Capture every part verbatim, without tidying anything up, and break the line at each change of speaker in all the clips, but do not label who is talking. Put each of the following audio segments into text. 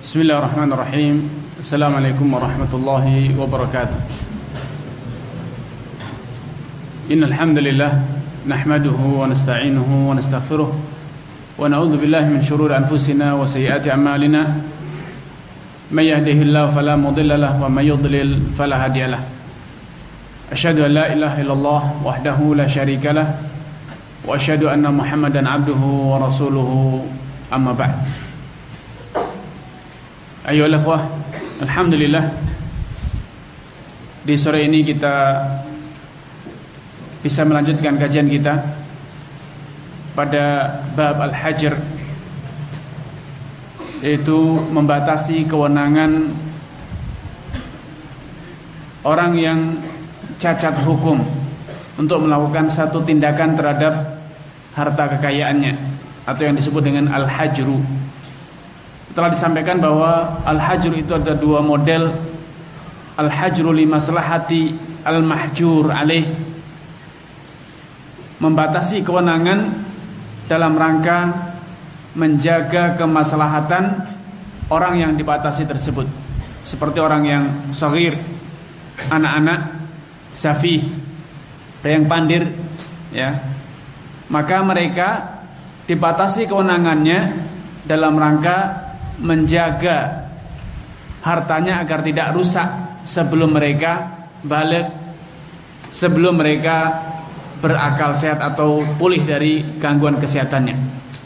Bismillahirrahmanirrahim. Assalamualaikum warahmatullahi wabarakatuh. Innal hamdalillah nahmaduhu wa nasta'inuhu wa nastaghfiruh wa na'udzu billahi min shururi anfusina wa sayyiati a'malina. May yahdihillahu fala mudilla lahu wa may yudlil fala hadiya lahu. Asyhadu an la ilaha illallah wahdahu la syarika lah wa asyhadu anna Muhammadan abduhu wa rasuluhu, amma ba'd. Ayo ikhwah, alhamdulillah di sore ini kita bisa melanjutkan kajian kita pada bab al-hajr, yaitu membatasi kewenangan orang yang cacat hukum untuk melakukan satu tindakan terhadap harta kekayaannya, atau yang disebut dengan al-hajru. Telah disampaikan bahwa al-hajru itu ada dua model. Al-hajru li maslahati al-mahjur alaih, membatasi kewenangan dalam rangka menjaga kemaslahatan orang yang dibatasi tersebut, seperti orang yang shaghir, anak-anak, safih, yang pandir, ya. Maka mereka dibatasi kewenangannya dalam rangka menjaga hartanya agar tidak rusak sebelum mereka balik, sebelum mereka berakal sehat atau pulih dari gangguan kesehatannya.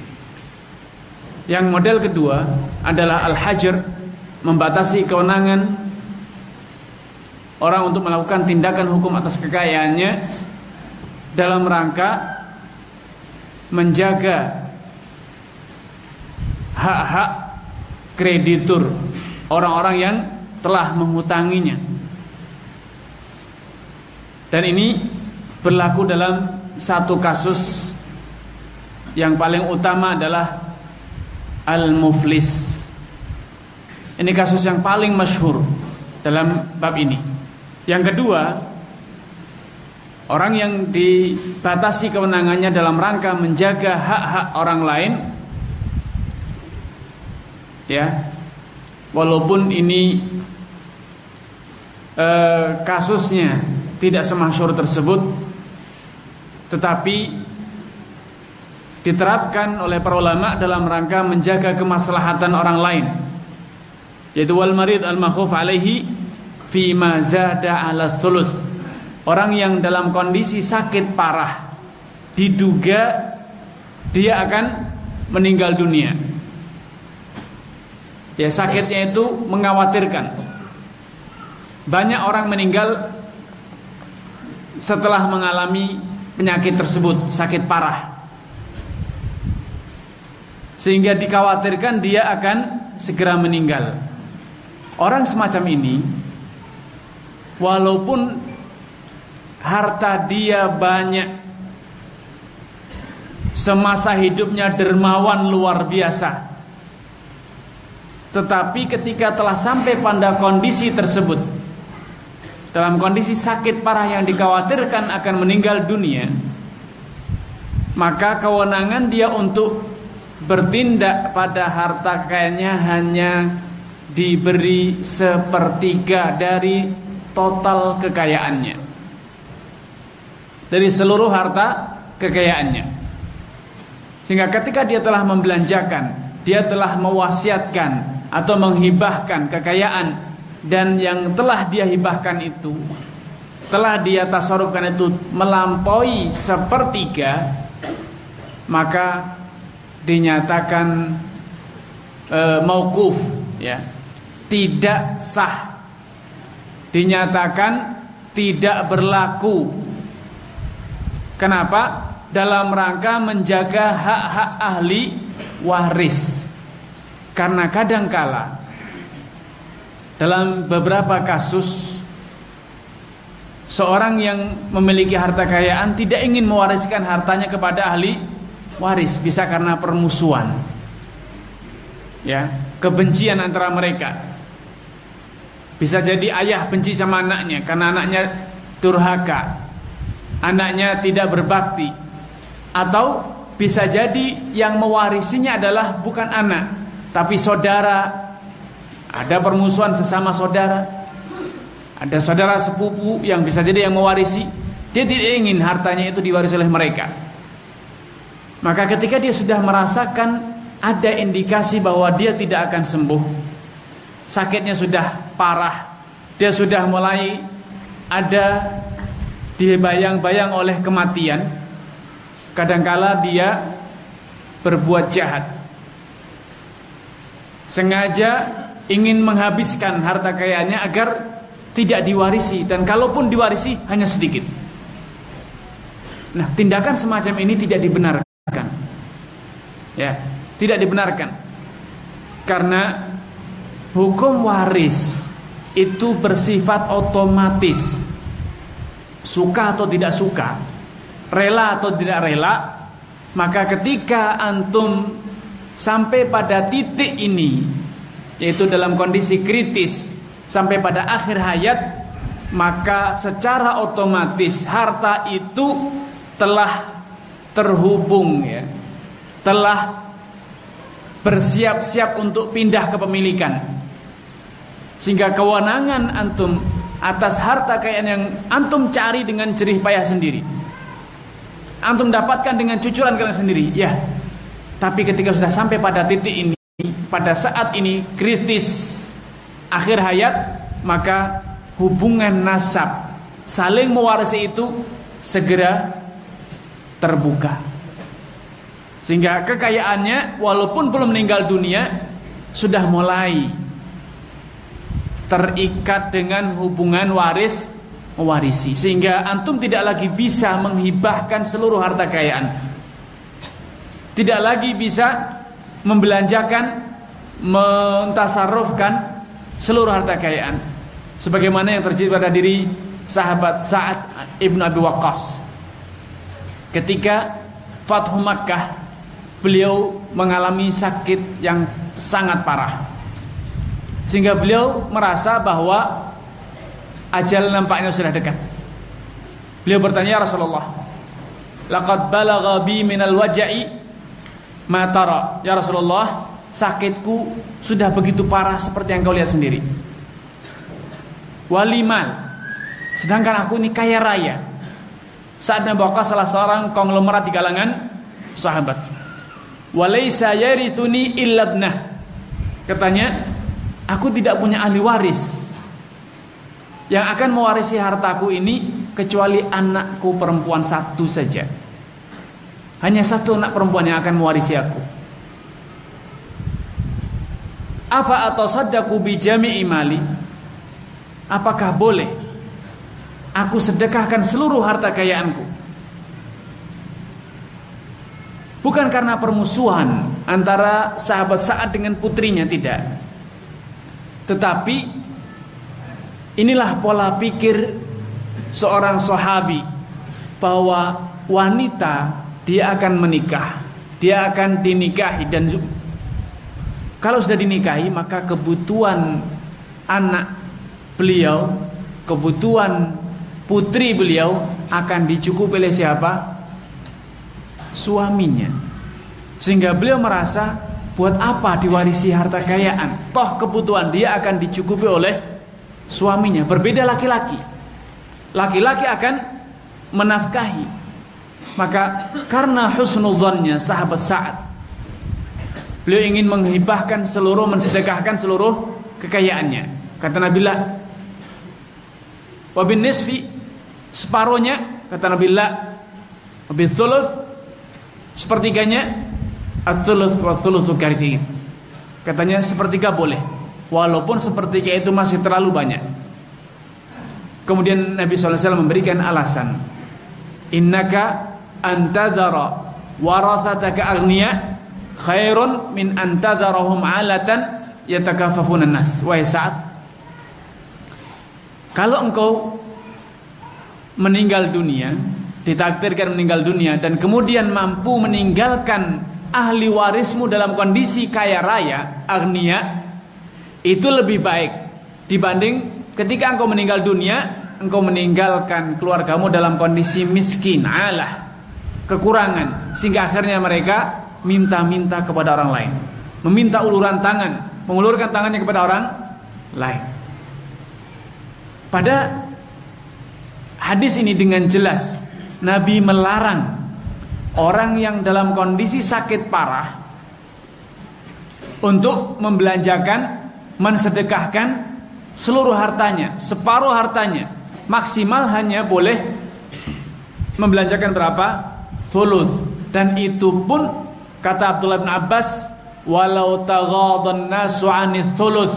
Yang model kedua adalah al-hajr, membatasi kewenangan orang untuk melakukan tindakan hukum atas kekayaannya dalam rangka menjaga hak-hak kreditur, orang-orang yang telah menghutanginya. Dan ini berlaku dalam satu kasus yang paling utama adalah al-muflis. Ini kasus yang paling masyhur dalam bab ini. Yang kedua, orang yang dibatasi kewenangannya dalam rangka menjaga hak-hak orang lain, ya, walaupun ini eh, kasusnya tidak semasyhur tersebut, tetapi diterapkan oleh para ulama dalam rangka menjaga kemaslahatan orang lain, yaitu wal marid al makhuf alaihi fi ma zada ala thuluth. Orang yang dalam kondisi sakit parah, diduga dia akan meninggal dunia, ya, sakitnya itu mengkhawatirkan. Banyak orang meninggal setelah mengalami penyakit tersebut, sakit parah, sehingga dikhawatirkan dia akan segera meninggal. Orang semacam ini, walaupun harta dia banyak, semasa hidupnya dermawan luar biasa, tetapi ketika telah sampai pada kondisi tersebut, dalam kondisi sakit parah yang dikhawatirkan akan meninggal dunia, maka kewenangan dia untuk bertindak pada harta kekayaannya hanya diberi sepertiga dari total kekayaannya, dari seluruh harta kekayaannya. Sehingga ketika dia telah membelanjakan, dia telah mewasiatkan atau menghibahkan kekayaan, dan yang telah dia hibahkan itu, telah dia tasarrufkan itu melampaui sepertiga, maka dinyatakan e, mauquf, ya, tidak sah, dinyatakan tidak berlaku. Kenapa? Dalam rangka menjaga hak-hak ahli waris. Karena kadangkala dalam beberapa kasus, seorang yang memiliki harta kekayaan tidak ingin mewariskan hartanya kepada ahli waris, bisa karena permusuhan, ya, kebencian antara mereka. Bisa jadi ayah benci sama anaknya karena anaknya durhaka, anaknya tidak berbakti. Atau bisa jadi yang mewarisinya adalah bukan anak, tapi saudara Ada permusuhan sesama saudara, ada saudara sepupu yang bisa jadi yang mewarisi. Dia tidak ingin hartanya itu diwarisi oleh mereka. Maka ketika dia sudah merasakan ada indikasi bahwa dia tidak akan sembuh, sakitnya sudah parah, dia sudah mulai ada dibayang-bayang oleh kematian, kadangkala dia berbuat jahat, sengaja ingin menghabiskan harta kekayaannya agar tidak diwarisi, dan kalaupun diwarisi hanya sedikit. Nah, tindakan semacam ini tidak dibenarkan. Ya, tidak dibenarkan. Karena hukum waris itu bersifat otomatis. Suka atau tidak suka, rela atau tidak rela, maka ketika antum sampai pada titik ini, yaitu dalam kondisi kritis sampai pada akhir hayat, maka secara otomatis harta itu telah terhubung, ya, telah bersiap-siap untuk pindah kepemilikan, sehingga kewenangan antum atas harta kekayaan yang antum cari dengan jerih payah sendiri, antum dapatkan dengan cucuran kalian sendiri, ya. Tapi ketika sudah sampai pada titik ini, pada saat ini kritis akhir hayat, maka hubungan nasab saling mewarisi itu segera terbuka, sehingga kekayaannya walaupun belum meninggal dunia sudah mulai terikat dengan hubungan waris mewarisi, sehingga antum tidak lagi bisa menghibahkan seluruh harta kekayaan, tidak lagi bisa membelanjakan, mentasarrufkan seluruh harta kekayaan, sebagaimana yang terjadi pada diri sahabat Sa'ad ibn Abi Waqqas ketika Fathu Makkah. Beliau mengalami sakit yang sangat parah, sehingga beliau merasa bahwa ajal nampaknya sudah dekat. Beliau bertanya, "Ya Rasulullah, laqad balagha bi minal waja'i ma tara." Ya Rasulullah, sakitku sudah begitu parah seperti yang kau lihat sendiri. Walimal, sedangkan aku ini kaya raya. Sa'ad bin Abi Waqqas salah seorang konglomerat di kalangan sahabat. Walaysa yarithuni illa ibnah. Katanya, aku tidak punya ahli waris yang akan mewarisi hartaku ini kecuali anakku perempuan satu saja. Hanya satu anak perempuan yang akan mewarisi aku. Afa atasaddaqu bi jami'i mali? Apakah boleh aku sedekahkan seluruh harta kekayaanku? Bukan karena permusuhan antara sahabat Sa'ad dengan putrinya, tidak. Tetapi inilah pola pikir seorang sahabi, bahwa wanita dia akan menikah, dia akan dinikahi, dan kalau sudah dinikahi maka kebutuhan anak beliau, kebutuhan putri beliau akan dicukupi oleh siapa? Suaminya. Sehingga beliau merasa, buat apa diwarisi harta kekayaan, toh kebutuhan dia akan dicukupi oleh suaminya. Berbeda laki-laki, laki-laki akan menafkahi. Maka karena husnudzonnya sahabat Sa'ad, beliau ingin menghibahkan seluruh, mensedekahkan seluruh kekayaannya. Kata Nabi, la wabin nisfi, separuhnya. Kata Nabi, la wabin thuluth, sepertiganya. At-thuluth wa thuluthu katsir. Katanya sepertiga boleh, walaupun sepertiga itu masih terlalu banyak. Kemudian Nabi shallallahu alaihi wasallam memberikan alasan, innaka antadhara warathataka aghniya khairun min antadharahum alatan yatakaffafuna nas. Wahai Sa'ad, kalau engkau meninggal dunia, ditakdirkan meninggal dunia, dan kemudian mampu meninggalkan ahli warismu dalam kondisi kaya raya, agniya, itu lebih baik dibanding ketika engkau meninggal dunia, engkau meninggalkan keluargamu dalam kondisi miskin, alah, kekurangan, sehingga akhirnya mereka minta-minta kepada orang lain, meminta uluran tangan mengulurkan tangannya kepada orang lain. Pada hadis ini dengan jelas Nabi melarang orang yang dalam kondisi sakit parah untuk membelanjakan, mensedekahkan seluruh hartanya, separuh hartanya. Maksimal hanya boleh membelanjakan berapa? Thuluth. Dan itu pun kata Abdullah bin Abbas, walau taghadan nasu 'anith thuluth.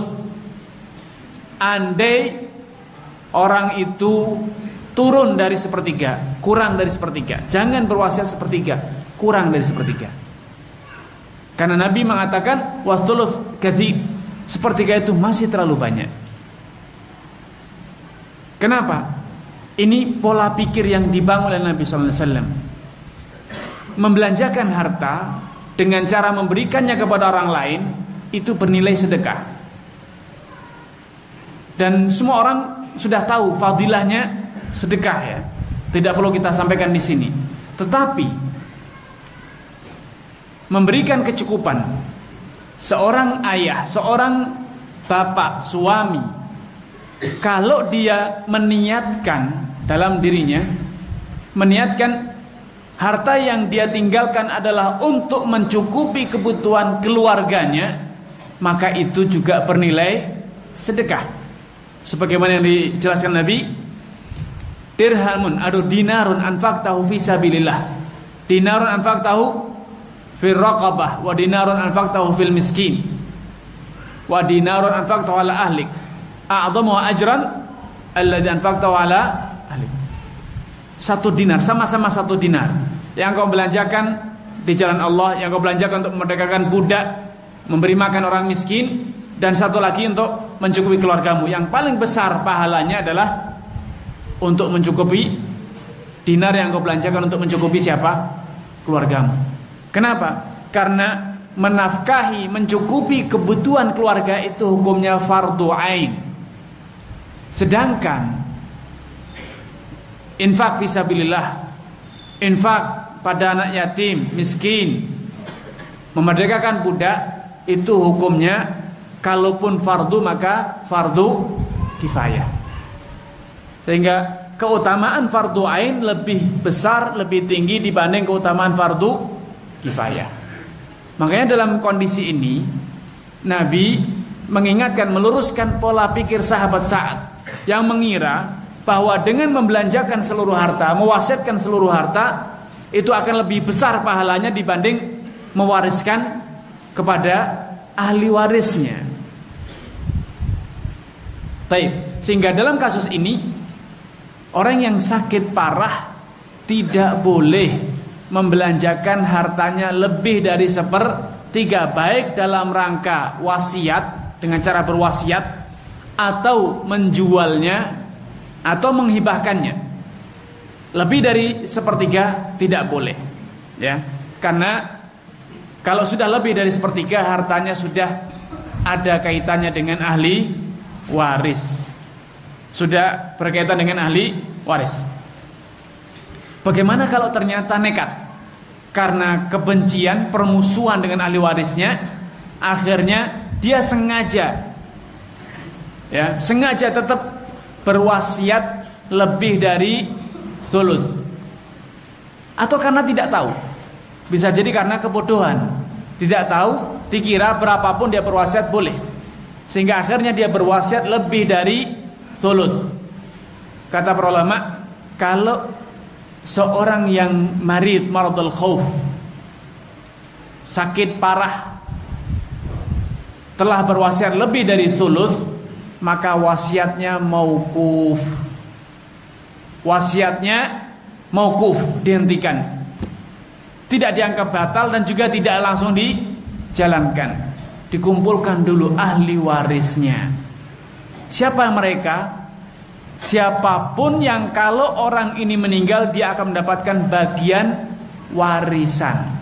Andai orang itu turun dari sepertiga, kurang dari sepertiga. Jangan berwasiat sepertiga, kurang dari sepertiga. Karena Nabi mengatakan wathuluth katsib, sepertiga itu masih terlalu banyak. Kenapa? Ini pola pikir yang dibangun oleh Nabi sallallahu alaihi wasallam. Membelanjakan harta dengan cara memberikannya kepada orang lain itu bernilai sedekah. Dan semua orang sudah tahu fadilahnya sedekah ya. Tidak perlu kita sampaikan di sini. Tetapi memberikan kecukupan seorang ayah, seorang bapak, suami, kalau dia meniatkan dalam dirinya, meniatkan harta yang dia tinggalkan adalah untuk mencukupi kebutuhan keluarganya, maka itu juga bernilai sedekah. Sebagaimana yang dijelaskan Nabi, dirhamun atau dinarun anfaqtahu fi sabilillah, dinarun anfaqtahu fil raqabah, wa dinarun anfaqtahu fil miskin, wa dinarun anfaqtahu ala ahlik, a'dhamu ajran alladzi anfaqtahu ala ahlik. Satu dinar, sama-sama satu dinar yang kau belanjakan di jalan Allah, yang kau belanjakan untuk memerdekakan budak, memberi makan orang miskin, dan satu lagi untuk mencukupi keluargamu. Yang paling besar pahalanya adalah untuk mencukupi dinar yang kau belanjakan untuk mencukupi siapa? Keluargamu. Kenapa? Karena menafkahi, mencukupi kebutuhan keluarga itu hukumnya fardu ain. Sedangkan infak fisabilillah, infak pada anak yatim, miskin, memerdekakan budak, itu hukumnya kalaupun fardu maka fardu kifayah. Sehingga keutamaan fardu ain lebih besar, lebih tinggi dibanding keutamaan fardu kifayah. Makanya dalam kondisi ini Nabi mengingatkan, meluruskan pola pikir sahabat Sa'ad yang mengira bahwa dengan membelanjakan seluruh harta, mewasiatkan seluruh harta, itu akan lebih besar pahalanya dibanding mewariskan kepada ahli warisnya. Taib. Sehingga dalam kasus ini orang yang sakit parah tidak boleh membelanjakan hartanya lebih dari sepertiga, baik dalam rangka wasiat dengan cara berwasiat, atau menjualnya atau menghibahkannya. Lebih dari sepertiga tidak boleh, ya. Karena kalau sudah lebih dari sepertiga, hartanya sudah ada kaitannya dengan ahli waris, sudah berkaitan dengan ahli waris. Bagaimana kalau ternyata nekat karena kebencian, permusuhan dengan ahli warisnya, akhirnya dia sengaja, ya, sengaja tetap berwasiat lebih dari thuluth, atau karena tidak tahu, bisa jadi karena kebodohan, tidak tahu, dikira berapapun dia berwasiat boleh, sehingga akhirnya dia berwasiat lebih dari thuluth. Kata para ulama, kalau seorang yang marid, maradul khauf, sakit parah, telah berwasiat lebih dari thuluth, maka wasiatnya mauquf. Wasiatnya mauquf, dihentikan, tidak dianggap batal dan juga tidak langsung dijalankan. Dikumpulkan dulu ahli warisnya. Siapa mereka? Siapapun yang kalau orang ini meninggal dia akan mendapatkan bagian warisan.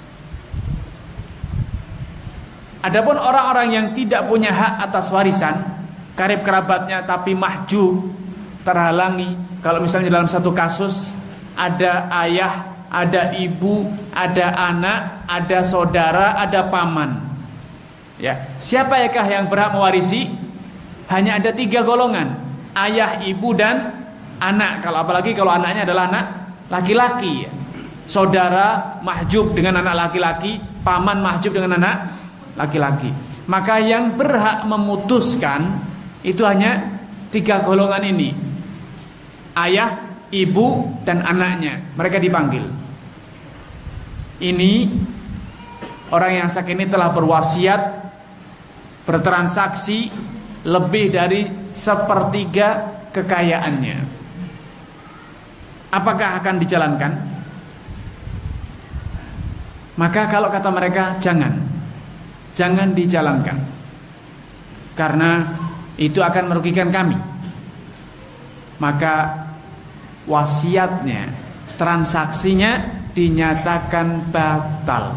Adapun orang-orang yang tidak punya hak atas warisan, karib kerabatnya tapi mahjub, terhalangi. Kalau misalnya dalam satu kasus ada ayah, ada ibu, ada anak, ada saudara, ada paman, Ya, siapakah yang berhak mewarisi? Hanya ada tiga golongan: ayah, ibu, dan anak. Kalau apalagi kalau anaknya adalah anak laki-laki, ya. Saudara mahjub dengan anak laki-laki, paman mahjub dengan anak laki-laki. Maka yang berhak memutuskan itu hanya tiga golongan ini: ayah, ibu, dan anaknya. Mereka dipanggil. Ini orang yang sakit ini telah berwasiat, bertransaksi lebih dari sepertiga kekayaannya. Apakah akan dijalankan? Maka kalau kata mereka, jangan Jangan dijalankan, karena itu akan merugikan kami. Maka wasiatnya, transaksinya dinyatakan batal.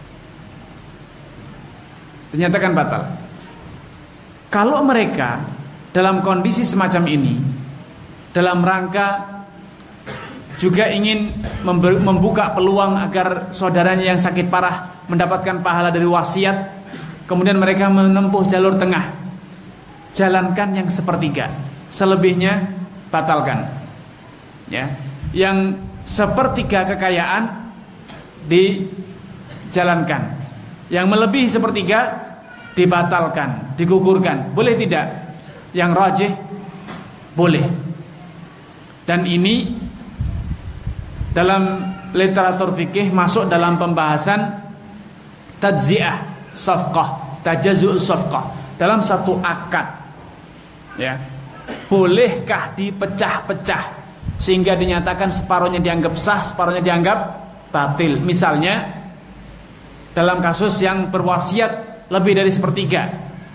Dinyatakan batal. Kalau mereka dalam kondisi semacam ini, dalam rangka juga ingin membuka peluang agar saudaranya yang sakit parah mendapatkan pahala dari wasiat, kemudian mereka menempuh jalur tengah. Jalankan yang sepertiga, selebihnya batalkan. Ya, yang sepertiga kekayaan dijalankan, yang melebihi sepertiga dibatalkan, digugurkan. Boleh tidak? Yang rajih boleh. Dan ini dalam literatur fikih masuk dalam pembahasan tajzi'ah safqah, tajazu'us safqah. Dalam satu akad, ya, bolehkah dipecah-pecah sehingga dinyatakan separuhnya dianggap sah, separuhnya dianggap batil? Misalnya dalam kasus yang berwasiat lebih dari sepertiga,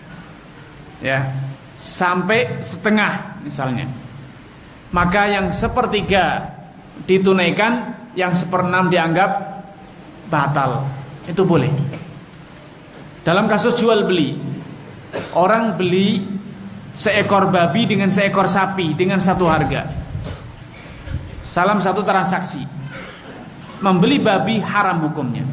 ya, sampai setengah misalnya, maka yang sepertiga ditunaikan, yang seperenam dianggap batal. Itu boleh. Dalam kasus jual beli, orang beli seekor babi dengan seekor sapi dengan satu harga, salam satu transaksi. Membeli babi haram hukumnya.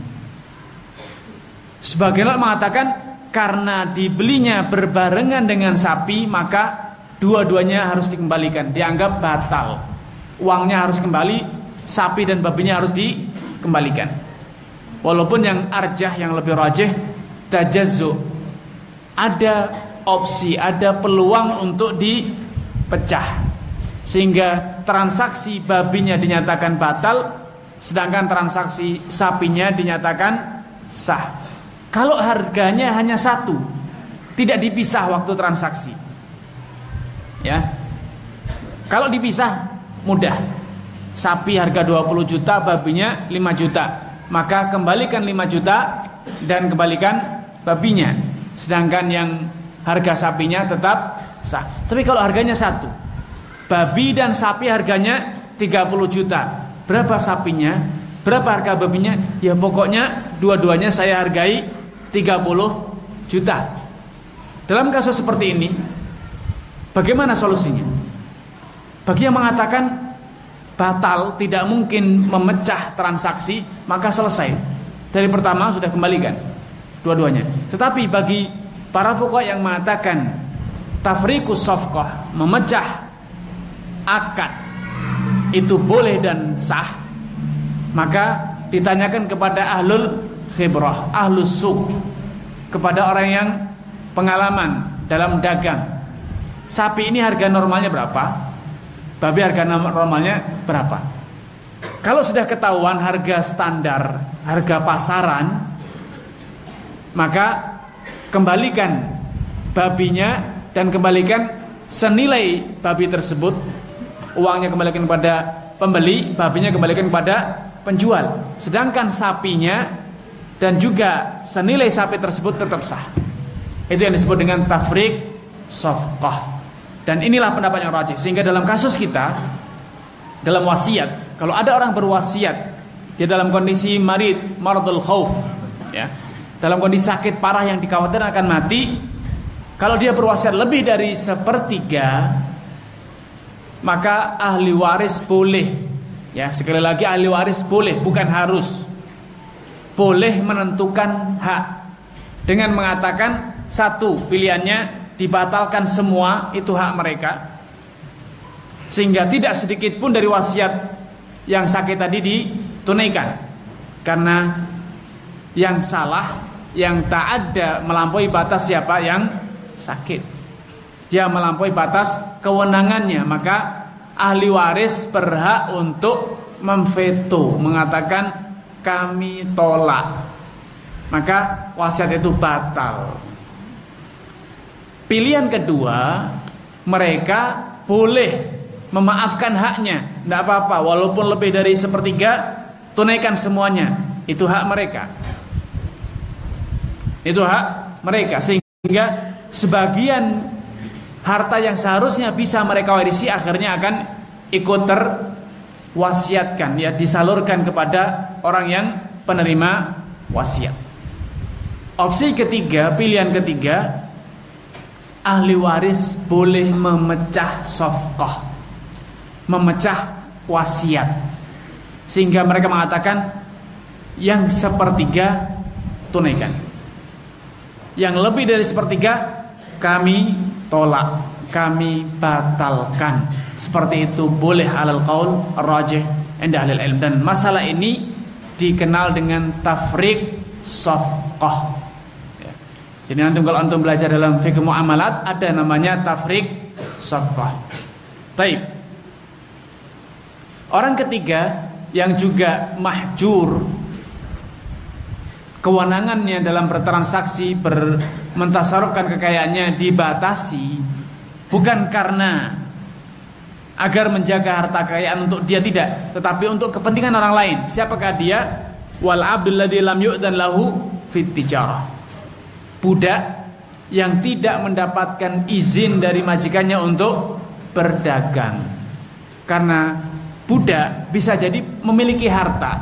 Sebagian orang mengatakan karena dibelinya berbarengan dengan sapi, maka dua-duanya harus dikembalikan, dianggap batal. Uangnya harus kembali, sapi dan babinya harus dikembalikan. Walaupun yang arjah, yang lebih rajih, tajazzu, ada opsi, ada peluang untuk dipecah, sehingga transaksi babinya dinyatakan batal, sedangkan transaksi sapinya dinyatakan sah. Kalau harganya hanya satu, tidak dipisah waktu transaksi, ya. Kalau dipisah mudah. Sapi harga dua puluh juta, babinya lima juta. Maka kembalikan lima juta dan kembalikan babinya. Sedangkan yang harga sapinya tetap sah. Tapi kalau harganya satu, babi dan sapi harganya tiga puluh juta. Berapa sapinya? Berapa harga babinya? Ya pokoknya dua-duanya saya hargai tiga puluh juta. Dalam kasus seperti ini, bagaimana solusinya? Bagi yang mengatakan batal, tidak mungkin memecah transaksi, maka selesai. Dari pertama sudah kembalikan dua-duanya. Tetapi bagi para fuqaha yang mengatakan tafriqus safqah, memecah akad, itu boleh dan sah, maka ditanyakan kepada ahlul khibrah, ahlus suq, kepada orang yang pengalaman dalam dagang. Sapi ini harga normalnya berapa? Babi harga normalnya berapa? Kalau sudah ketahuan harga standar, harga pasaran, maka kembalikan babinya dan kembalikan senilai babi tersebut. Uangnya kembalikan kepada pembeli, babinya kembalikan kepada penjual. Sedangkan sapinya dan juga senilai sapi tersebut tetap sah. Itu yang disebut dengan tafriq safqah. Dan inilah pendapat yang rajih. Sehingga dalam kasus kita, dalam wasiat, kalau ada orang berwasiat, dia dalam kondisi marid, maradul khauf, ya, dalam kondisi sakit parah yang dikhawatirkan akan mati, kalau dia berwasiat lebih dari sepertiga, maka ahli waris boleh, ya, sekali lagi ahli waris boleh, bukan harus, boleh menentukan hak.
dengan mengatakan satu, pilihannya dibatalkan semua, itu hak mereka, sehingga tidak sedikit pun dari wasiat yang sakit tadi ditunaikan. Karena yang salah, yang tak ada melampaui batas siapa? Yang sakit. Dia melampaui batas kewenangannya, maka ahli waris berhak untuk memveto, mengatakan kami tolak, maka wasiat itu batal. Pilihan kedua, mereka boleh memaafkan haknya, tidak apa-apa, walaupun lebih dari sepertiga, tunaikan semuanya, itu hak mereka. Itu hak mereka, sehingga sebagian harta yang seharusnya bisa mereka warisi akhirnya akan ikut terwasiatkan, ya, disalurkan kepada orang yang penerima wasiat. Opsi ketiga, pilihan ketiga, ahli waris boleh memecah sofqah, memecah wasiat, sehingga mereka mengatakan yang sepertiga tunaikan, yang lebih dari sepertiga kami tolak, kami batalkan. Seperti itu boleh alal qaul rajih inda ahli ilm, dan masalah ini dikenal dengan tafriq safqah. Ya. Jadi antum kalau antum belajar dalam fikih muamalat ada namanya tafriq safqah. Baik. Orang ketiga yang juga mahjur kewenangannya dalam bertransaksi, bermentasarufkan kekayaannya dibatasi, bukan karena agar menjaga harta kekayaan untuk dia, tidak, tetapi untuk kepentingan orang lain. Siapakah dia? Wal abdul ladzi lam yu'dan lahu fit tijarah. Budak yang tidak mendapatkan izin dari majikannya untuk berdagang. Karena budak bisa jadi memiliki harta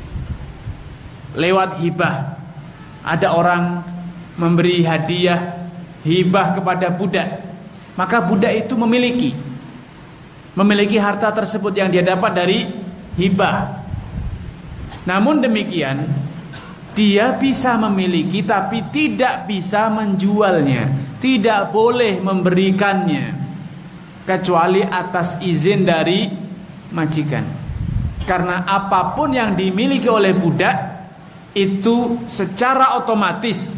lewat hibah. Ada orang memberi hadiah hibah kepada budak, maka budak itu memiliki memiliki harta tersebut yang dia dapat dari hibah. Namun demikian, dia bisa memiliki tapi tidak bisa menjualnya, tidak boleh memberikannya kecuali atas izin dari majikan. Karena apapun yang dimiliki oleh budak itu secara otomatis,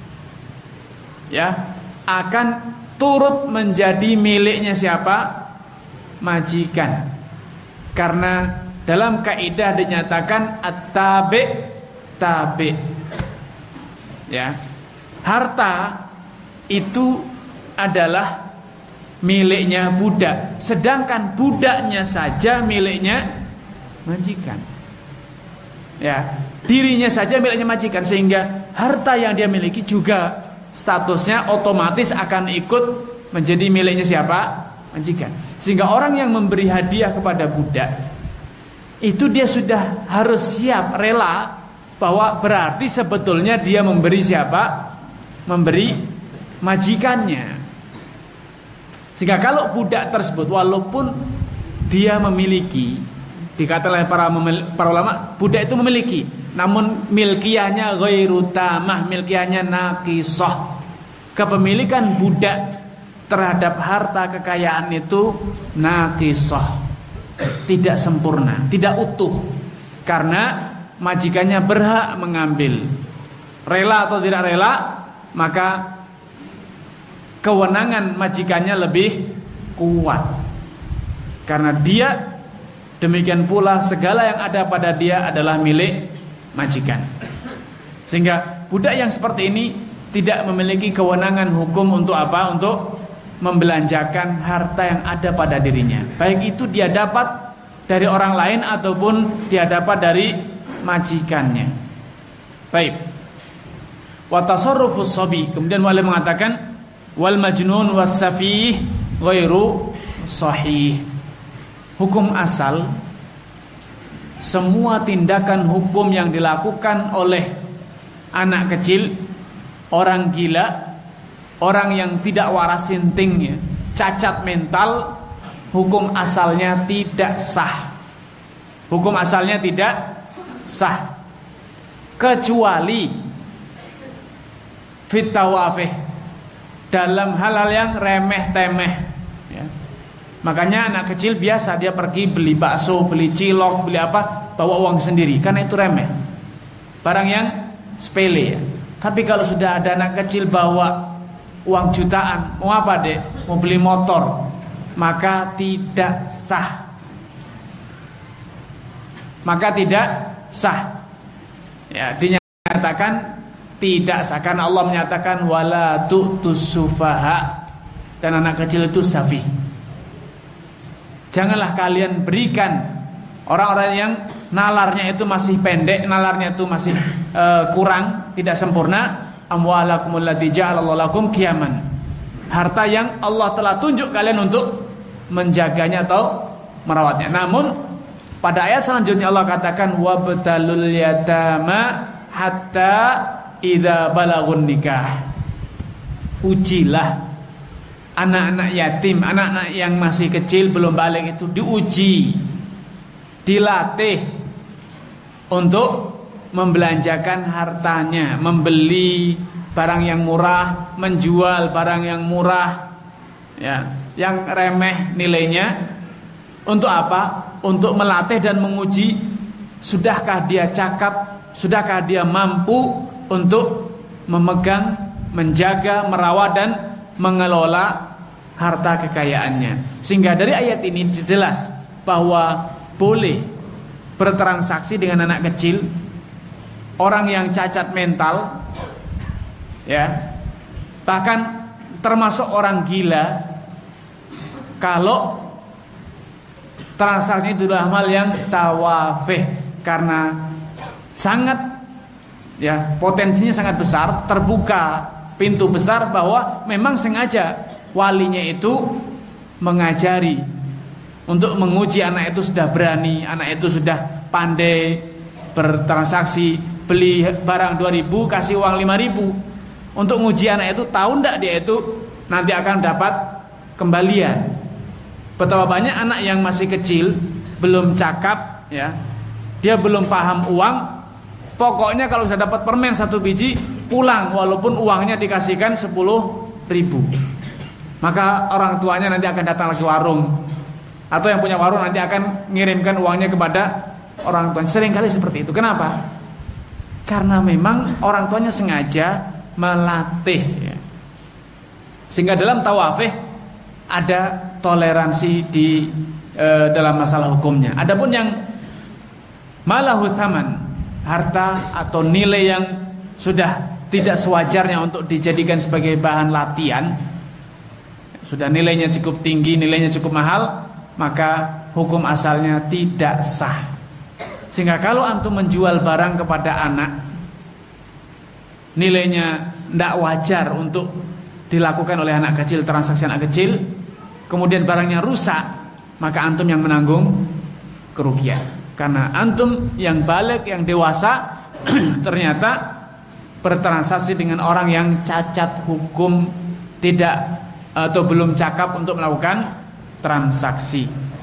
ya, akan turut menjadi miliknya siapa? Majikan. Karena dalam kaidah dinyatakan at-tabi' tabi'. Ya. Harta itu adalah miliknya budak, sedangkan budaknya saja miliknya majikan. Ya, dirinya saja miliknya majikan, sehingga harta yang dia miliki juga statusnya otomatis akan ikut menjadi miliknya siapa? Majikan. Sehingga orang yang memberi hadiah kepada budak itu dia sudah harus siap, rela, bahwa berarti sebetulnya dia memberi siapa? Memberi majikannya. Sehingga kalau budak tersebut walaupun dia memiliki, dikatakan oleh para, para ulama, budak itu memiliki, namun milkiyahnya ghairu tamah, milkiyahnya naqisah. Kepemilikan budak terhadap harta kekayaan itu naqisah, tidak sempurna, tidak utuh. Karena majikannya berhak mengambil, rela atau tidak rela, maka kewenangan majikannya lebih kuat. Karena dia, demikian pula segala yang ada pada dia adalah milik majikan. Sehingga budak yang seperti ini tidak memiliki kewenangan hukum untuk apa? Untuk membelanjakan harta yang ada pada dirinya, baik itu dia dapat dari orang lain ataupun dia dapat dari majikannya. Baik. Wa tasarrufus sabi, kemudian muallif mengatakan wal majnun was safih ghairu sahih. Hukum asal, semua tindakan hukum yang dilakukan oleh anak kecil, orang gila, orang yang tidak waras sintingnya, cacat mental, hukum asalnya tidak sah. Hukum asalnya tidak sah, kecuali fit tawafih, dalam hal-hal yang remeh temeh, ya. Makanya anak kecil biasa dia pergi beli bakso, beli cilok, beli apa, bawa uang sendiri karena itu remeh, barang yang sepele, ya. Tapi kalau sudah ada anak kecil bawa uang jutaan, mau apa dek? Mau beli motor, maka tidak sah. Maka tidak sah. Ya, dinyatakan tidak sah karena Allah menyatakan wala tu'tus sufaha, dan anak kecil itu safi. Janganlah kalian berikan orang-orang yang nalarnya itu masih pendek, nalarnya itu masih uh, kurang, tidak sempurna, amwalakumul lati ja'alallahu lakum qiyaman, harta yang Allah telah tunjuk kalian untuk menjaganya atau merawatnya. Namun pada ayat selanjutnya Allah katakan wabtalul yatama hatta idza balagun nikah. Ujilah anak-anak yatim, anak-anak yang masih kecil belum balik itu diuji, dilatih untuk membelanjakan hartanya, membeli barang yang murah, menjual barang yang murah, ya, yang remeh nilainya. Untuk apa? Untuk melatih dan menguji, sudahkah dia cakap, sudahkah dia mampu untuk memegang, menjaga, merawat dan mengelola harta kekayaannya. Sehingga dari ayat ini jelas bahwa boleh bertransaksi dengan anak kecil, orang yang cacat mental, ya, bahkan termasuk orang gila, kalau transaksi itu adalah hal yang tawafih, karena sangat, ya, potensinya sangat besar, terbuka pintu besar bahwa memang sengaja walinya itu mengajari untuk menguji anak itu sudah berani, anak itu sudah pandai bertransaksi, beli barang dua ribu kasih uang lima ribu, untuk menguji anak itu tahu ndak dia itu nanti akan dapat kembalian. Betapa banyak anak yang masih kecil, belum cakap, ya, dia belum paham uang, pokoknya kalau sudah dapat permen satu biji pulang walaupun uangnya dikasihkan sepuluh ribu. Maka orang tuanya nanti akan datang lagi warung, atau yang punya warung nanti akan ngirimkan uangnya kepada orang tuanya. Sering kali seperti itu. Kenapa? Karena memang orang tuanya sengaja melatih, ya. Sehingga dalam tawafih ada toleransi di e, dalam masalah hukumnya. Adapun yang malahu thaman, harta atau nilai yang sudah tidak sewajarnya untuk dijadikan sebagai bahan latihan, sudah nilainya cukup tinggi, nilainya cukup mahal, maka hukum asalnya tidak sah. Sehingga kalau antum menjual barang kepada anak, nilainya tidak wajar untuk dilakukan oleh anak kecil, transaksi anak kecil, kemudian barangnya rusak, maka antum yang menanggung kerugian. Karena antum yang balik, yang dewasa ternyata bertransaksi dengan orang yang cacat hukum, tidak atau belum cakap untuk melakukan transaksi.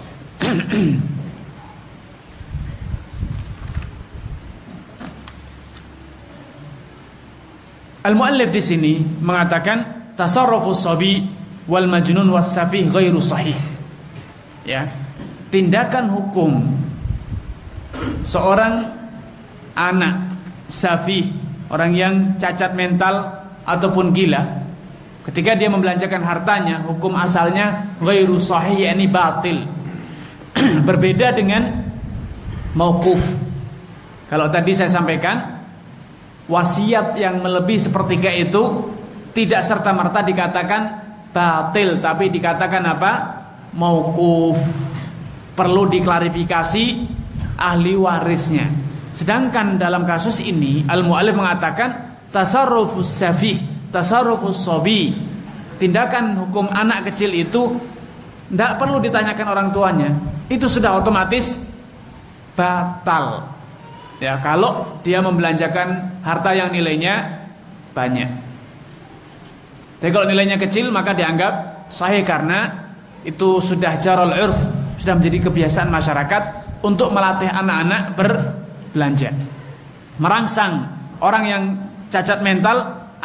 Al-muallif di sini mengatakan tasarrufus sabi wal majnun was safih ghairu sahih. Ya, tindakan hukum seorang anak safih, orang yang cacat mental ataupun gila, ketika dia membelanjakan hartanya, hukum asalnya ghairu sahih, yakni batil. Berbeda dengan mauquf. Kalau tadi saya sampaikan, wasiat yang melebihi sepertiga itu tidak serta-merta dikatakan batil, tapi dikatakan apa? Mauquf. Perlu diklarifikasi ahli warisnya. Sedangkan dalam kasus ini al-mu'allif mengatakan tasarrufus safih, tasarrufus sabi, tindakan hukum anak kecil itu tidak perlu ditanyakan orang tuanya, itu sudah otomatis batal. Ya, kalau dia membelanjakan harta yang nilainya banyak. Tapi kalau nilainya kecil maka dianggap sahih, karena itu sudah jarul urf, sudah menjadi kebiasaan masyarakat untuk melatih anak-anak berbelanja, merangsang orang yang cacat mental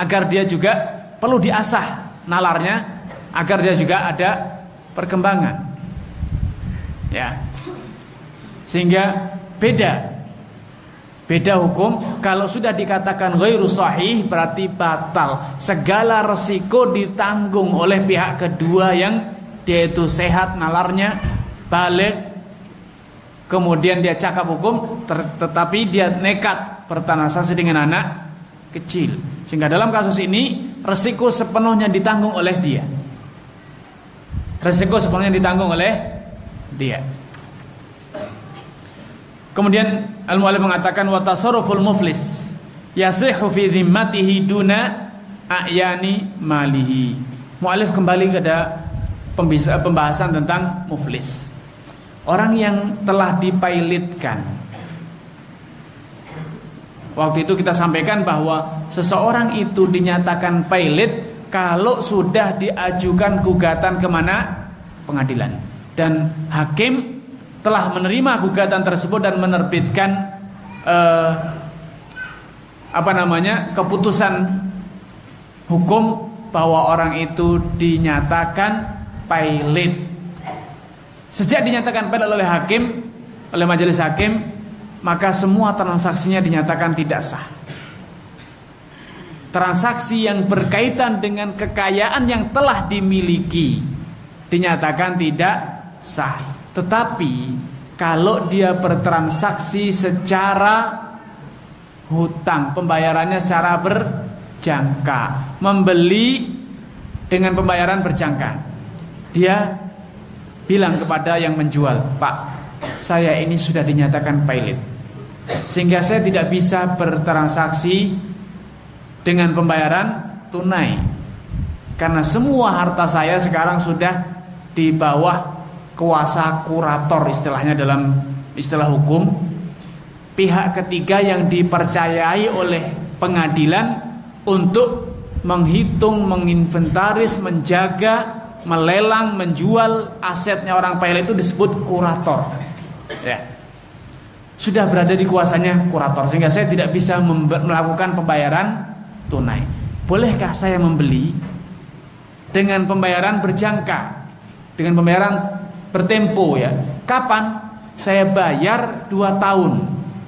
agar dia juga perlu diasah nalarnya, agar dia juga ada perkembangan. Ya. Sehingga beda. Beda hukum. Kalau sudah dikatakan ghairu sahih berarti batal. Segala resiko ditanggung oleh pihak kedua yang dia itu sehat nalarnya, balik, kemudian dia cakap hukum, tetapi dia nekat bertransaksi dengan anak kecil. Sehingga dalam kasus ini resiko sepenuhnya ditanggung oleh dia. Resiko sepenuhnya ditanggung oleh dia. Kemudian al-mu'allif mengatakan wa tasarruful muflis yasihu fi dhimmatihi duna a'yani malihi. Mu'allif kembali kepada pembahasan tentang muflis. Orang yang telah dipailitkan. Waktu itu kita sampaikan bahwa seseorang itu dinyatakan pailit kalau sudah diajukan gugatan kemana? Pengadilan. Dan hakim telah menerima gugatan tersebut dan menerbitkan eh, apa namanya keputusan hukum bahwa orang itu dinyatakan pailit. Sejak dinyatakan pailit oleh hakim, oleh majelis hakim, maka semua transaksinya dinyatakan tidak sah. Transaksi yang berkaitan dengan kekayaan yang telah dimiliki dinyatakan tidak sah. Tetapi kalau dia bertransaksi secara hutang, pembayarannya secara berjangka, membeli dengan pembayaran berjangka, dia bilang kepada yang menjual, Pak, saya ini sudah dinyatakan pailit, sehingga saya tidak bisa bertransaksi dengan pembayaran tunai, karena semua harta saya sekarang sudah di bawah kuasa kurator, istilahnya dalam istilah hukum, pihak ketiga yang dipercayai oleh pengadilan untuk menghitung, menginventaris, menjaga, melelang, menjual asetnya orang pailit itu disebut kurator. Ya. Sudah berada di kuasanya kurator, sehingga saya tidak bisa melakukan pembayaran tunai. Bolehkah saya membeli dengan pembayaran berjangka, dengan pembayaran bertempo ya? Kapan? Saya bayar dua tahun.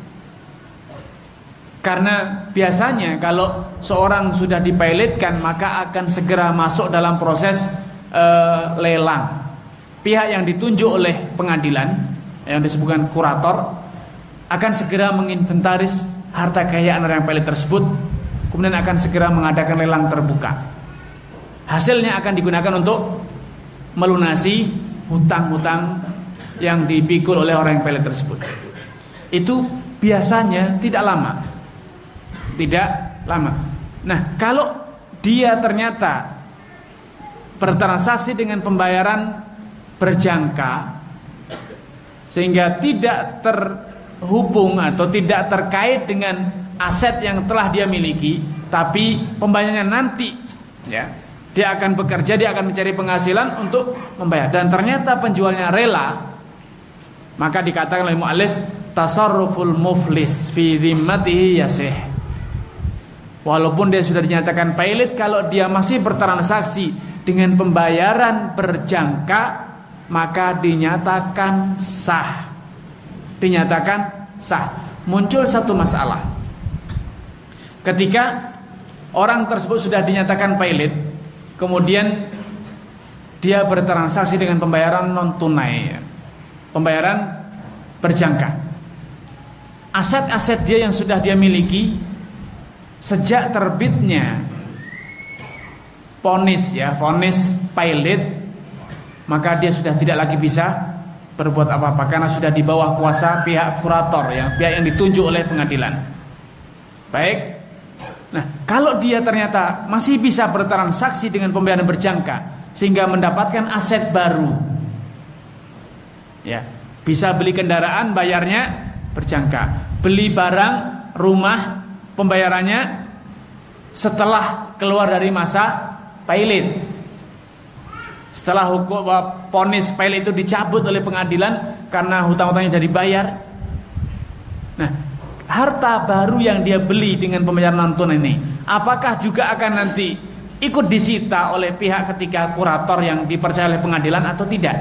Karena biasanya kalau seorang sudah dipailitkan maka akan segera masuk dalam proses uh, lelang. Pihak yang ditunjuk oleh pengadilan yang disebutkan kurator akan segera menginventaris harta kekayaan orang pailit tersebut, kemudian akan segera mengadakan lelang terbuka. Hasilnya akan digunakan untuk melunasi hutang-hutang yang dipikul oleh orang yang pailit tersebut. Itu biasanya tidak lama. Tidak lama. Nah, kalau dia ternyata bertransaksi dengan pembayaran berjangka sehingga tidak terhubung atau tidak terkait dengan aset yang telah dia miliki, tapi pembayarannya nanti, ya, dia akan bekerja, dia akan mencari penghasilan untuk membayar, dan ternyata penjualnya rela, maka dikatakan oleh mu'allif tasarruful muflis fi dhimmatihi yasih. Walaupun dia sudah dinyatakan pailit, kalau dia masih bertransaksi dengan pembayaran berjangka, maka dinyatakan sah. Dinyatakan sah. Muncul satu masalah. Ketika orang tersebut sudah dinyatakan pailit, kemudian dia bertransaksi dengan pembayaran non tunai, pembayaran berjangka. Aset-aset dia yang sudah dia miliki sejak terbitnya vonis, ya, vonis pailit, maka dia sudah tidak lagi bisa berbuat apa-apa karena sudah di bawah kuasa pihak kurator, yang pihak yang ditunjuk oleh pengadilan. Baik. Nah, kalau dia ternyata masih bisa bertransaksi dengan pembayaran berjangka sehingga mendapatkan aset baru, ya, bisa beli kendaraan, bayarnya berjangka, beli barang, rumah, pembayarannya setelah keluar dari masa pailit, setelah hukum vonis pailit itu dicabut oleh pengadilan karena hutang-hutangnya sudah dibayar. Nah, harta baru yang dia beli dengan pembayaran non tunai ini, apakah juga akan nanti ikut disita oleh pihak ketiga kurator yang dipercaya oleh pengadilan atau tidak?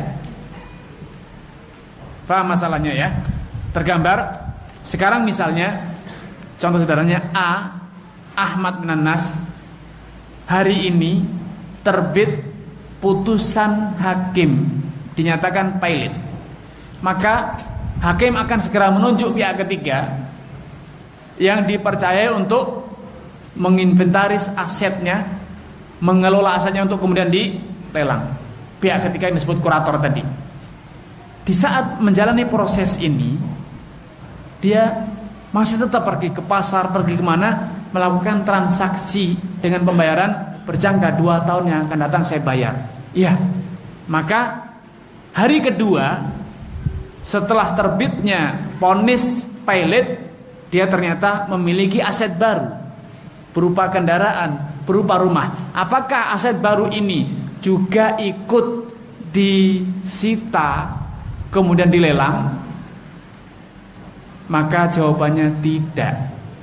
Paham masalahnya ya? Tergambar sekarang misalnya contoh sederhananya A, Ahmad bin Nas, hari ini terbit putusan hakim dinyatakan pailit, maka hakim akan segera menunjuk pihak ketiga yang dipercayai untuk menginventaris asetnya, mengelola asetnya untuk kemudian dilelang. Pihak ketiga yang disebut kurator tadi. Di saat menjalani proses ini, dia masih tetap pergi ke pasar, pergi kemana, melakukan transaksi dengan pembayaran berjangka dua tahun yang akan datang saya bayar. Iya, maka hari kedua setelah terbitnya vonis pailit, dia ternyata memiliki aset baru berupa kendaraan, berupa rumah. Apakah aset baru ini juga ikut disita kemudian dilelang? Maka jawabannya tidak.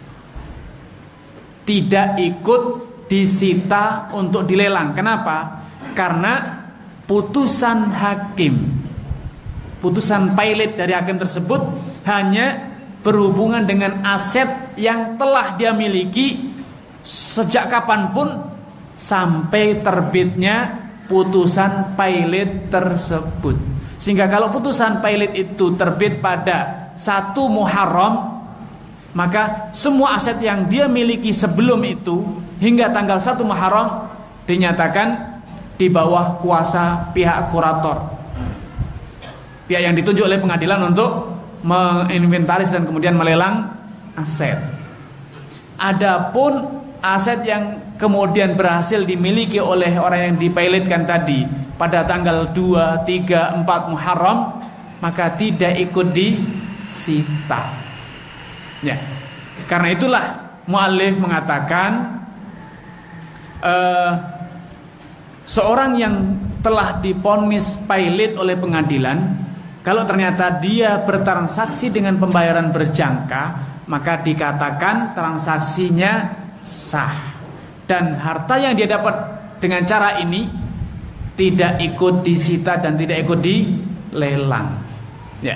Tidak ikut disita untuk dilelang. Kenapa? Karena putusan hakim, putusan pailit dari hakim tersebut hanya berhubungan dengan aset yang telah dia miliki sejak kapanpun sampai terbitnya putusan pailit tersebut. Sehingga kalau putusan pailit itu terbit pada satu Muharram, maka semua aset yang dia miliki sebelum itu hingga tanggal satu Muharram dinyatakan di bawah kuasa pihak kurator, pihak yang ditunjuk oleh pengadilan untuk menginventaris dan kemudian melelang aset. Adapun aset yang kemudian berhasil dimiliki oleh orang yang dipailitkan tadi pada tanggal dua, tiga, empat Muharram, maka tidak ikut disita. Ya. Karena itulah muallif mengatakan uh, seorang yang telah divonis pailit oleh pengadilan, kalau ternyata dia bertransaksi dengan pembayaran berjangka, maka dikatakan transaksinya sah, dan harta yang dia dapat dengan cara ini tidak ikut disita dan tidak ikut dilelang. Ya.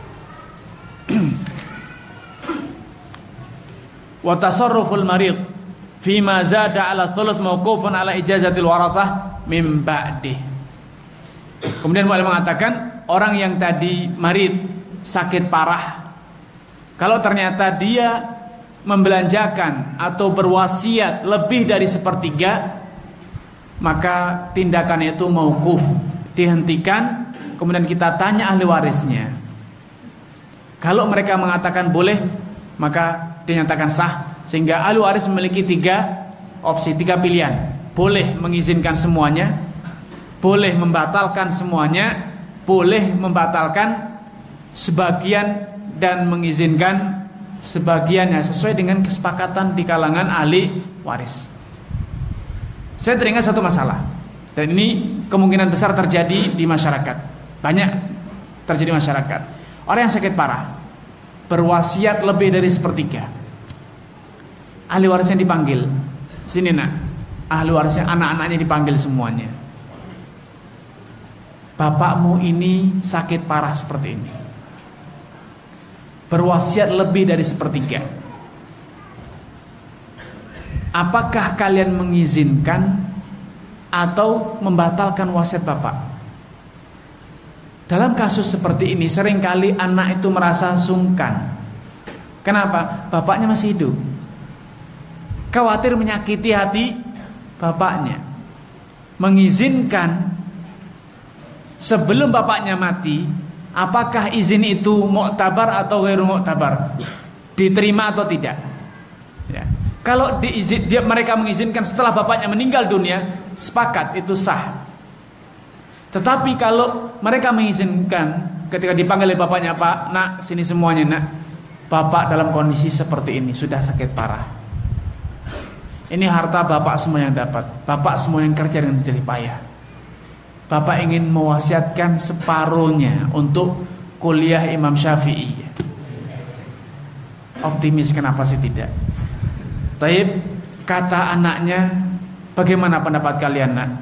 Wa tasarruful marid fi ma zada ala thuluth mawqufun ala ijazatil warathah min ba'di. Kemudian muallif mengatakan orang yang tadi marid, sakit parah, kalau ternyata dia membelanjakan atau berwasiat lebih dari sepertiga, maka tindakan itu mauquf, dihentikan. Kemudian kita tanya ahli warisnya. Kalau mereka mengatakan boleh, maka dinyatakan sah. Sehingga ahli waris memiliki tiga opsi, tiga pilihan. Boleh mengizinkan semuanya, boleh membatalkan semuanya, boleh membatalkan sebagian dan mengizinkan sebagiannya sesuai dengan kesepakatan di kalangan ahli waris. Saya teringat satu masalah, dan ini kemungkinan besar terjadi di masyarakat. Banyak terjadi di masyarakat. Orang yang sakit parah berwasiat lebih dari sepertiga, ahli warisnya dipanggil, sini nak, ahli warisnya, anak-anaknya dipanggil semuanya. Bapakmu ini sakit parah seperti ini, berwasiat lebih dari sepertiga. Apakah kalian mengizinkan atau membatalkan wasiat bapak? Dalam kasus seperti ini seringkali anak itu merasa sungkan. Kenapa? Bapaknya masih hidup, khawatir menyakiti hati bapaknya. Mengizinkan sebelum bapaknya mati, apakah izin itu muktabar atau ghairu muktabar? Diterima atau tidak? Ya. Kalau diizin, dia, mereka mengizinkan setelah bapaknya meninggal dunia, sepakat itu sah. Tetapi kalau mereka mengizinkan ketika dipanggil oleh bapaknya, Pak, nak, sini semuanya nak, bapak dalam kondisi seperti ini, sudah sakit parah, ini harta bapak semua yang dapat, bapak semua yang kerja dengan jerih payah, bapak ingin mewasiatkan separuhnya untuk kuliah Imam Syafi'i. optimis, kenapa sih tidak? Taib, kata anaknya, bagaimana pendapat kalian, nak?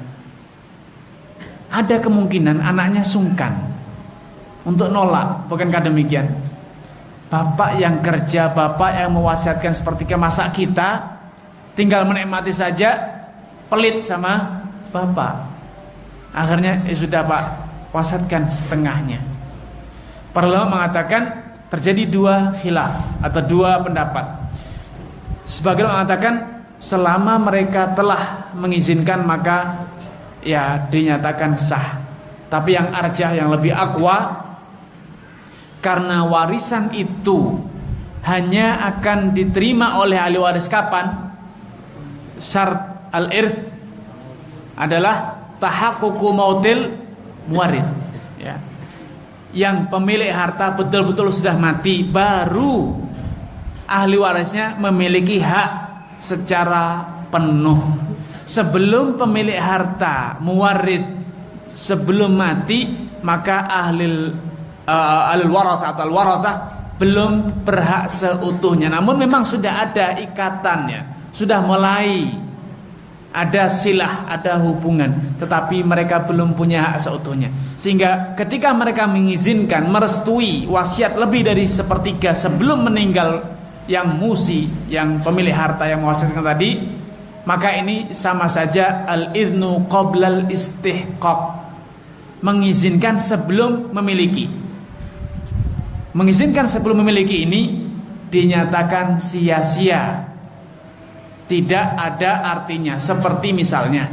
Ada kemungkinan anaknya sungkan untuk nolak, bukankah demikian? Bapak yang kerja, bapak yang mewasiatkan sepertiga masa kita tinggal menikmati saja, pelit sama bapak. Akhirnya ya sudah pak, wasiatkan setengahnya. Para ulama mengatakan terjadi dua khilaf atau dua pendapat. Sebagian mengatakan selama mereka telah mengizinkan maka ya dinyatakan sah. Tapi yang arjah, yang lebih aqwa, karena warisan itu hanya akan diterima oleh ahli waris kapan? Syarat al-irth adalah tahaqququ mautil muwarid, ya. Yang pemilik harta betul-betul sudah mati, baru ahli warisnya memiliki hak secara penuh. Sebelum pemilik harta muwarid sebelum mati, maka ahli uh, al-warathah atau al-warathah belum berhak seutuhnya. Namun memang sudah ada ikatannya, sudah mulai ada silah, ada hubungan, tetapi mereka belum punya hak seutuhnya. Sehingga ketika mereka mengizinkan, merestui wasiat lebih dari sepertiga sebelum meninggal yang musi, yang pemilik harta yang mewasiatkan tadi, maka ini sama saja al-idnu qoblal istihqaq, mengizinkan sebelum memiliki. Mengizinkan sebelum memiliki ini dinyatakan sia-sia, tidak ada artinya. Seperti misalnya,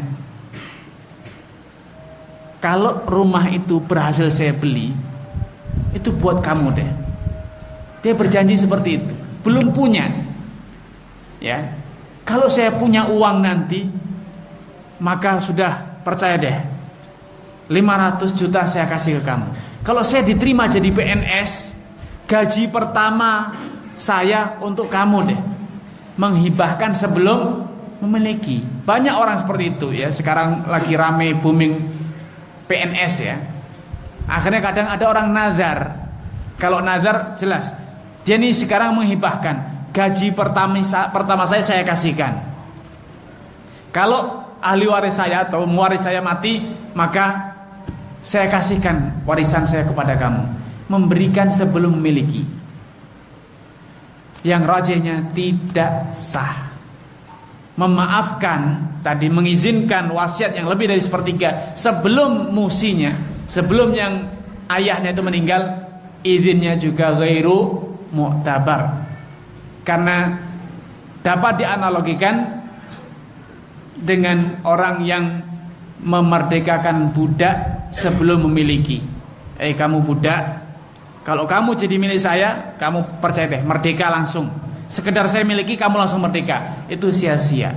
kalau rumah itu berhasil saya beli, itu buat kamu deh. Dia berjanji seperti itu, belum punya. Ya, kalau saya punya uang nanti, maka sudah percaya deh, lima ratus juta saya kasih ke kamu. Kalau saya diterima jadi P N S, gaji pertama saya untuk kamu deh. Menghibahkan sebelum memiliki. Banyak orang seperti itu ya. Sekarang lagi rame booming P N S ya. Akhirnya kadang ada orang nazar. Kalau nazar jelas, dia nih sekarang menghibahkan, gaji pertama pertama saya saya kasihkan. Kalau ahli waris saya atau mewaris saya mati, maka saya kasihkan warisan saya kepada kamu. Memberikan sebelum memiliki. Yang rajihnya tidak sah. Memaafkan tadi, mengizinkan wasiat yang lebih dari sepertiga sebelum musinya, sebelum yang ayahnya itu meninggal, izinnya juga ghairu mu'tabar. Karena dapat dianalogikan dengan orang yang memerdekakan budak sebelum memiliki. Eh kamu budak, kalau kamu jadi milik saya, kamu percaya deh, merdeka langsung. Sekedar saya miliki, kamu langsung merdeka. Itu sia-sia.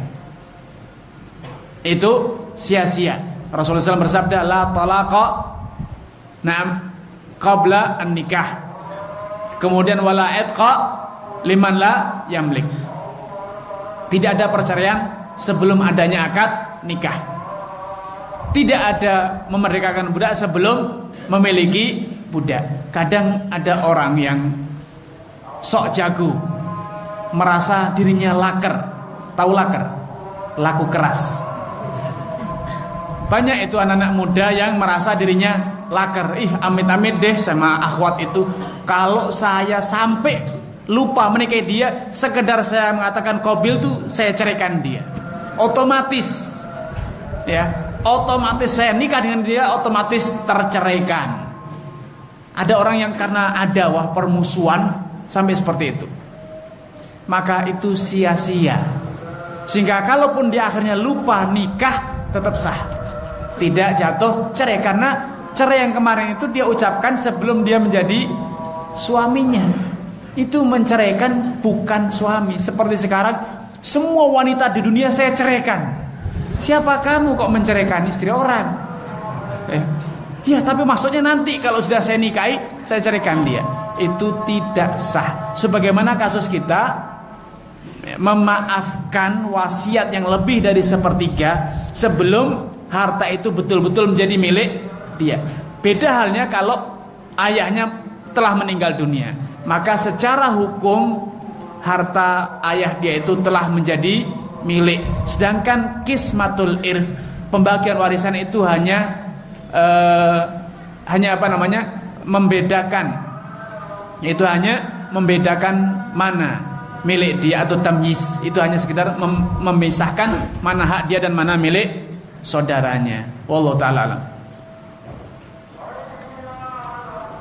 Itu sia-sia. Rasulullah shallallahu alaihi wasallam bersabda, la talaqa na'am qabla an-nikah. Kemudian wala itqa liman la yamlik. Tidak ada perceraian sebelum adanya akad nikah. Tidak ada memerdekakan budak sebelum memiliki budak. Kadang ada orang yang sok jago, merasa dirinya laker. Tahu laker? Laku keras. Banyak itu anak-anak muda yang merasa dirinya laker. Ih, amit-amit deh sama akhwat itu, kalau saya sampai lupa menikahi dia, sekedar saya mengatakan qabil tuh saya ceraikan dia. Otomatis ya, otomatis saya nikah dengan dia, otomatis terceraikan. Ada orang yang karena adawah permusuhan sampai seperti itu, maka itu sia-sia. Sehingga kalaupun dia akhirnya lupa nikah, tetap sah, tidak jatuh cerai. Karena cerai yang kemarin itu dia ucapkan sebelum dia menjadi suaminya. Itu menceraikan bukan suami. Seperti sekarang, semua wanita di dunia saya ceraikan. Siapa kamu kok menceraikan istri orang? Eh, ya, tapi maksudnya nanti kalau sudah saya nikahi, saya ceraikan dia. Itu tidak sah. Sebagaimana kasus kita memaafkan wasiat yang lebih dari sepertiga sebelum harta itu betul-betul menjadi milik dia. Beda halnya kalau ayahnya telah meninggal dunia, maka secara hukum harta ayah dia itu telah menjadi milik. Sedangkan qismatul irth, pembagian warisan itu hanya uh, hanya apa namanya? membedakan. Itu hanya membedakan mana milik dia atau tamyiz. Itu hanya sekedar mem memisahkan mana hak dia dan mana milik saudaranya. Wallahu taala alam.